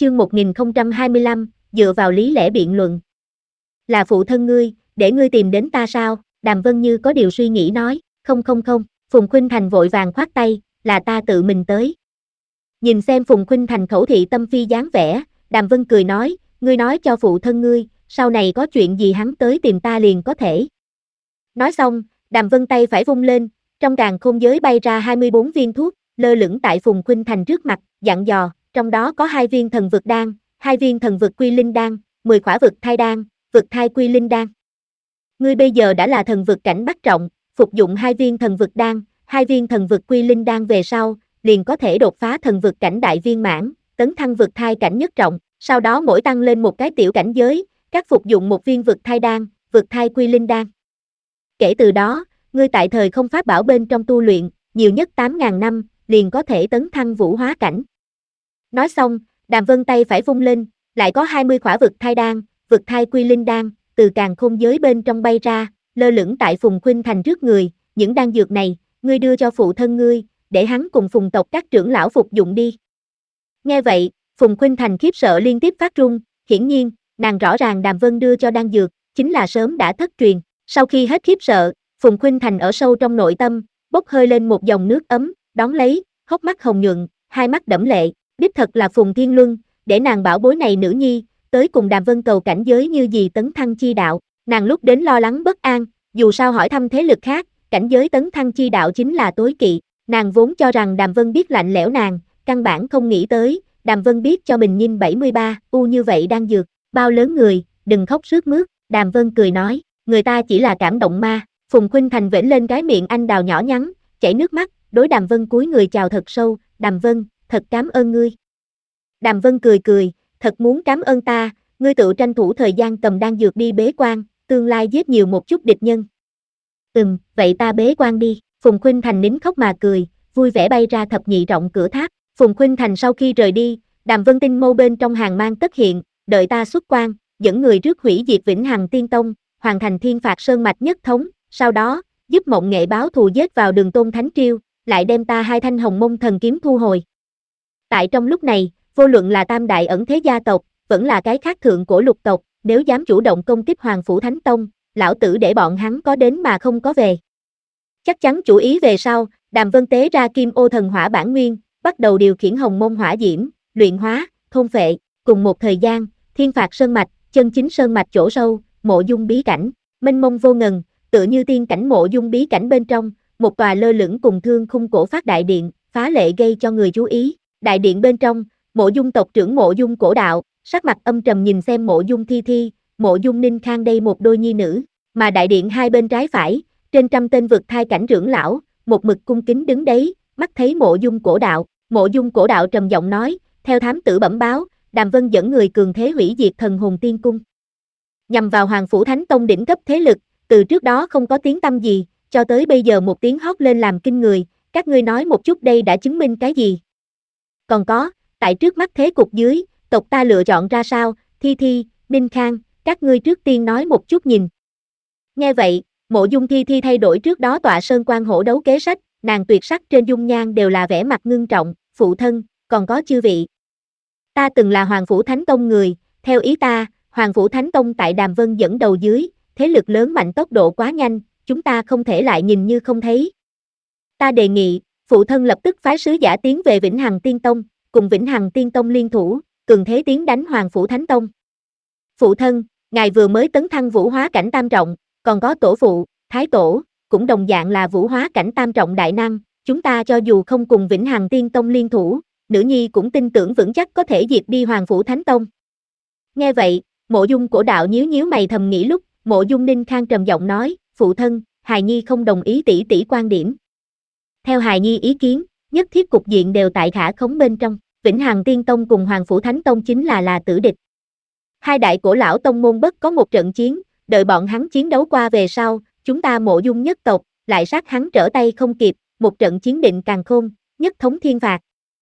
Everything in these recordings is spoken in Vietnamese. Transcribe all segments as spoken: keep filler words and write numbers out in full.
chương một nghìn không trăm hai mươi lăm, dựa vào lý lẽ biện luận. Là phụ thân ngươi, để ngươi tìm đến ta sao? Đàm Vân như có điều suy nghĩ nói, không không không, Phùng Khuynh Thành vội vàng khoát tay, là ta tự mình tới. Nhìn xem Phùng Khuynh Thành khẩu thị tâm phi dáng vẻ, Đàm Vân cười nói, ngươi nói cho phụ thân ngươi, sau này có chuyện gì hắn tới tìm ta liền có thể. Nói xong, Đàm Vân tay phải vung lên, trong càn khôn giới bay ra hai mươi bốn viên thuốc, lơ lửng tại Phùng Khuynh Thành trước mặt, dặn dò, trong đó có hai viên thần vực đan, hai viên thần vực quy linh đan, mười khỏa vực thai đan, vực thai quy linh đan. Ngươi bây giờ đã là thần vực cảnh bát trọng, phục dụng hai viên thần vực đan, hai viên thần vực quy linh đan về sau, liền có thể đột phá thần vực cảnh đại viên mãn, tấn thăng vực thai cảnh nhất trọng, sau đó mỗi tăng lên một cái tiểu cảnh giới, các phục dụng một viên vực thai đan, vực thai quy linh đan. Kể từ đó, ngươi tại thời không pháp bảo bên trong tu luyện, nhiều nhất tám nghìn năm, liền có thể tấn thăng vũ hóa cảnh. Nói xong, Đàm Vân tay phải vung lên, lại có hai mươi khỏa vực thai đan, vực thai quy linh đan, từ càn khôn giới bên trong bay ra, lơ lửng tại Phùng Khuynh Thành trước người, những đan dược này, ngươi đưa cho phụ thân ngươi, để hắn cùng Phùng tộc các trưởng lão phục dụng đi. Nghe vậy, Phùng Khuynh Thành khiếp sợ liên tiếp phát run, hiển nhiên, nàng rõ ràng Đàm Vân đưa cho đan dược, chính là sớm đã thất truyền. Sau khi hết khiếp sợ, Phùng Khuynh Thành ở sâu trong nội tâm, bốc hơi lên một dòng nước ấm, đón lấy, hốc mắt hồng nhuận, hai mắt đẫm lệ, đích thật là Phùng Thiên Luân, để nàng bảo bối này nữ nhi, tới cùng Đàm Vân cầu cảnh giới như gì tấn thăng chi đạo, nàng lúc đến lo lắng bất an, dù sao hỏi thăm thế lực khác, cảnh giới tấn thăng chi đạo chính là tối kỵ, nàng vốn cho rằng Đàm Vân biết lạnh lẽo nàng, căn bản không nghĩ tới, Đàm Vân biết cho mình nhìn bảy mươi ba, u như vậy đang dược, bao lớn người, đừng khóc sướt mướt, Đàm Vân cười nói, người ta chỉ là cảm động ma. Phùng Khuynh Thành vểnh lên cái miệng anh đào nhỏ nhắn, chảy nước mắt, đối Đàm Vân cúi người chào thật sâu, Đàm Vân, thật cảm ơn ngươi. Đàm Vân cười cười, thật muốn cảm ơn ta, ngươi tự tranh thủ thời gian cầm đan dược đi bế quan, tương lai giết nhiều một chút địch nhân. Ừm, vậy ta bế quan đi, Phùng Khuynh Thành nín khóc mà cười, vui vẻ bay ra thập nhị trọng cửa tháp. Phùng Khuynh Thành sau khi rời đi, Đàm Vân tinh mâu bên trong hàng mang tất hiện, đợi ta xuất quan, dẫn người rước hủy diệt Vĩnh Hằng Tiên Tông, hoàn thành Thiên Phạt Sơn Mạch nhất thống, sau đó, giúp Mộng Nghệ báo thù giết vào Đường Tôn Thánh Triêu, lại đem ta hai thanh hồng mông thần kiếm thu hồi. Tại trong lúc này, vô luận là tam đại ẩn thế gia tộc, vẫn là cái khác thượng cổ lục tộc, nếu dám chủ động công kích Hoàng Phủ Thánh Tông, lão tử để bọn hắn có đến mà không có về. Chắc chắn chủ ý về sau, Đàm Vân tế ra Kim Ô Thần Hỏa bản nguyên, bắt đầu điều khiển hồng mông hỏa diễm, luyện hóa, thôn phệ, cùng một thời gian, Thiên Phạt Sơn Mạch, chân chính sơn mạch chỗ sâu, mộ dung bí cảnh, mênh mông vô ngần, tựa như tiên cảnh mộ dung bí cảnh bên trong, một tòa lơ lửng cùng thương khung cổ phát đại điện, phá lệ gây cho người chú ý. Đại điện bên trong, mộ dung tộc trưởng mộ dung cổ đạo, sắc mặt âm trầm nhìn xem mộ dung thi thi, mộ dung ninh khang đây một đôi nhi nữ, mà đại điện hai bên trái phải, trên trăm tên vực thai cảnh trưởng lão, một mực cung kính đứng đấy, mắt thấy mộ dung cổ đạo, mộ dung cổ đạo trầm giọng nói, theo thám tử bẩm báo, Đàm Vân dẫn người cường thế hủy diệt thần hồn tiên cung. Nhằm vào Hoàng Phủ Thánh Tông đỉnh cấp thế lực, từ trước đó không có tiếng tăm gì, cho tới bây giờ một tiếng hót lên làm kinh người, các ngươi nói một chút đây đã chứng minh cái gì? Còn có, tại trước mắt thế cục dưới, tộc ta lựa chọn ra sao, Thi Thi, Ninh Khang, các ngươi trước tiên nói một chút nhìn. Nghe vậy, mộ dung Thi Thi thay đổi trước đó tọa sơn quan hổ đấu kế sách, nàng tuyệt sắc trên dung nhan đều là vẻ mặt ngưng trọng, phụ thân, còn có chư vị. Ta từng là Hoàng Phủ Thánh Tông người, theo ý ta, Hoàng Phủ Thánh Tông tại Đàm Vân dẫn đầu dưới, thế lực lớn mạnh tốc độ quá nhanh, chúng ta không thể lại nhìn như không thấy. Ta đề nghị, phụ thân lập tức phái sứ giả tiến về Vĩnh Hằng Tiên Tông, cùng Vĩnh Hằng Tiên Tông liên thủ, cường thế tiến đánh Hoàng Phủ Thánh Tông. Phụ thân, ngài vừa mới tấn thăng vũ hóa cảnh tam trọng, còn có tổ phụ, thái tổ, cũng đồng dạng là vũ hóa cảnh tam trọng đại năng, chúng ta cho dù không cùng Vĩnh Hằng Tiên Tông liên thủ, nữ nhi cũng tin tưởng vững chắc có thể diệt đi Hoàng Phủ Thánh Tông. Nghe vậy, mộ dung cổ đạo nhíu nhíu mày thầm nghĩ lúc, mộ dung Ninh Khang trầm giọng nói, phụ thân, hài nhi không đồng ý tỷ tỷ quan điểm. Theo hài nhi ý kiến, nhất thiết cục diện đều tại khả khống bên trong, Vĩnh Hằng Tiên Tông cùng Hoàng Phủ Thánh Tông chính là là tử địch. Hai đại cổ lão tông môn bất có một trận chiến, đợi bọn hắn chiến đấu qua về sau, chúng ta mộ dung nhất tộc, lại sát hắn trở tay không kịp, một trận chiến định càn khôn, nhất thống thiên phạt.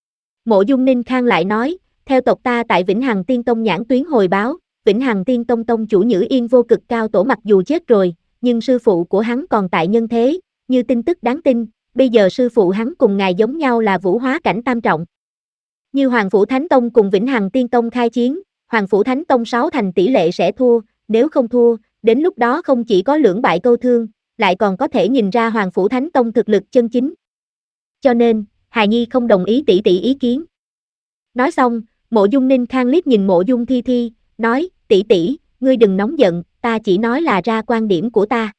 Mộ dung Ninh Khang lại nói, theo tộc ta tại Vĩnh Hằng Tiên Tông nhãn tuyến hồi báo, Vĩnh Hằng Tiên Tông tông chủ Nhữ Yên vô cực cao tổ mặc dù chết rồi, nhưng sư phụ của hắn còn tại nhân thế, như tin tức đáng tin, bây giờ sư phụ hắn cùng ngài giống nhau là vũ hóa cảnh tam trọng. Như Hoàng Phủ Thánh Tông cùng Vĩnh Hằng Tiên Tông khai chiến, Hoàng Phủ Thánh Tông sáu thành tỷ lệ sẽ thua, nếu không thua, đến lúc đó không chỉ có lưỡng bại câu thương, lại còn có thể nhìn ra Hoàng Phủ Thánh Tông thực lực chân chính. Cho nên, Hài Nhi không đồng ý tỷ tỷ ý kiến. Nói xong, Mộ Dung Ninh Khang liếc nhìn Mộ Dung Thi Thi, nói, tỷ tỷ, ngươi đừng nóng giận, ta chỉ nói là ra quan điểm của ta.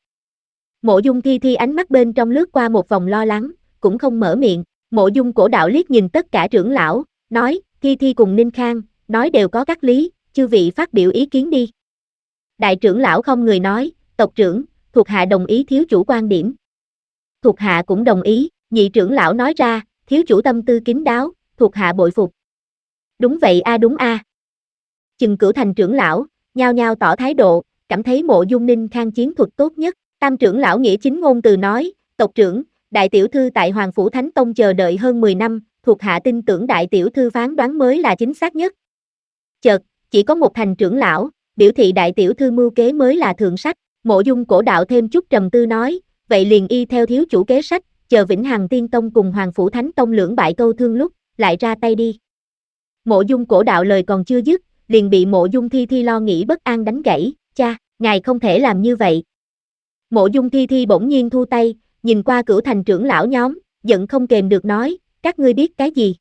Mộ Dung Thi Thi ánh mắt bên trong lướt qua một vòng lo lắng, cũng không mở miệng. Mộ Dung Cổ Đạo liếc nhìn tất cả trưởng lão, nói, Thi Thi cùng Ninh Khang, nói đều có các lý, chư vị phát biểu ý kiến đi. Đại trưởng lão không người nói, tộc trưởng, thuộc hạ đồng ý thiếu chủ quan điểm. Thuộc hạ cũng đồng ý, nhị trưởng lão nói ra, thiếu chủ tâm tư kín đáo, thuộc hạ bội phục. Đúng vậy a đúng a. Chừng Cửu Thành trưởng lão, nhao nhao tỏ thái độ, cảm thấy Mộ Dung Ninh Khang chiến thuật tốt nhất. Tam trưởng lão nghĩa chính ngôn từ nói, tộc trưởng, đại tiểu thư tại Hoàng Phủ Thánh Tông chờ đợi hơn mười năm, thuộc hạ tin tưởng đại tiểu thư phán đoán mới là chính xác nhất. Chợt, chỉ có một thành trưởng lão, biểu thị đại tiểu thư mưu kế mới là thượng sách. Mộ Dung Cổ Đạo thêm chút trầm tư nói, vậy liền y theo thiếu chủ kế sách, chờ Vĩnh Hằng Tiên Tông cùng Hoàng Phủ Thánh Tông lưỡng bại câu thương lúc, lại ra tay đi. Mộ Dung Cổ Đạo lời còn chưa dứt, liền bị Mộ Dung Thi Thi lo nghĩ bất an đánh gãy, cha, ngài không thể làm như vậy. Mộ Dung Thi Thi bỗng nhiên thu tay, nhìn qua Cửu Thành trưởng lão nhóm, giận không kềm được nói, các ngươi biết cái gì?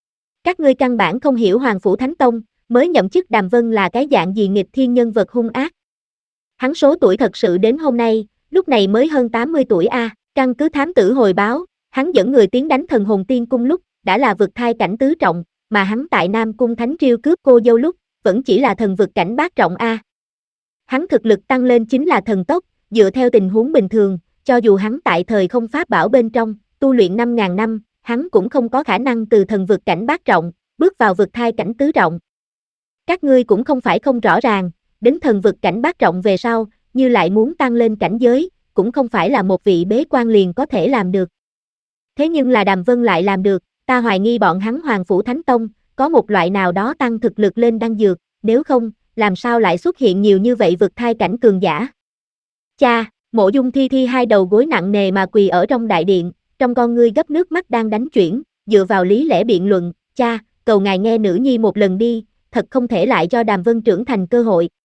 Các ngươi căn bản không hiểu Hoàng Phủ Thánh Tông, mới nhậm chức Đàm Vân là cái dạng gì nghịch thiên nhân vật hung ác. Hắn số tuổi thật sự đến hôm nay, lúc này mới hơn tám mươi tuổi a, à. Căn cứ thám tử hồi báo, hắn dẫn người tiến đánh Thần Hồn Tiên Cung lúc, đã là vực thai cảnh tứ trọng, mà hắn tại Nam Cung Thánh Triều cướp cô dâu lúc, vẫn chỉ là thần vực cảnh bát trọng a. À. Hắn thực lực tăng lên chính là thần tốc, dựa theo tình huống bình thường, cho dù hắn tại thời không pháp bảo bên trong, tu luyện năm ngàn năm, hắn cũng không có khả năng từ thần vực cảnh bát trọng, bước vào vực thai cảnh tứ trọng. Các ngươi cũng không phải không rõ ràng, đến thần vực cảnh bát trọng về sau, như lại muốn tăng lên cảnh giới, cũng không phải là một vị bế quan liền có thể làm được. Thế nhưng là Đàm Vân lại làm được, ta hoài nghi bọn hắn Hoàng Phủ Thánh Tông, có một loại nào đó tăng thực lực lên đan dược, nếu không, làm sao lại xuất hiện nhiều như vậy vực thai cảnh cường giả. Cha, Mộ Dung Thi Thi hai đầu gối nặng nề mà quỳ ở trong đại điện, trong con ngươi gấp nước mắt đang đánh chuyển, dựa vào lý lẽ biện luận, cha, cầu ngài nghe nữ nhi một lần đi, thật không thể lại cho Đàm Vân trưởng thành cơ hội.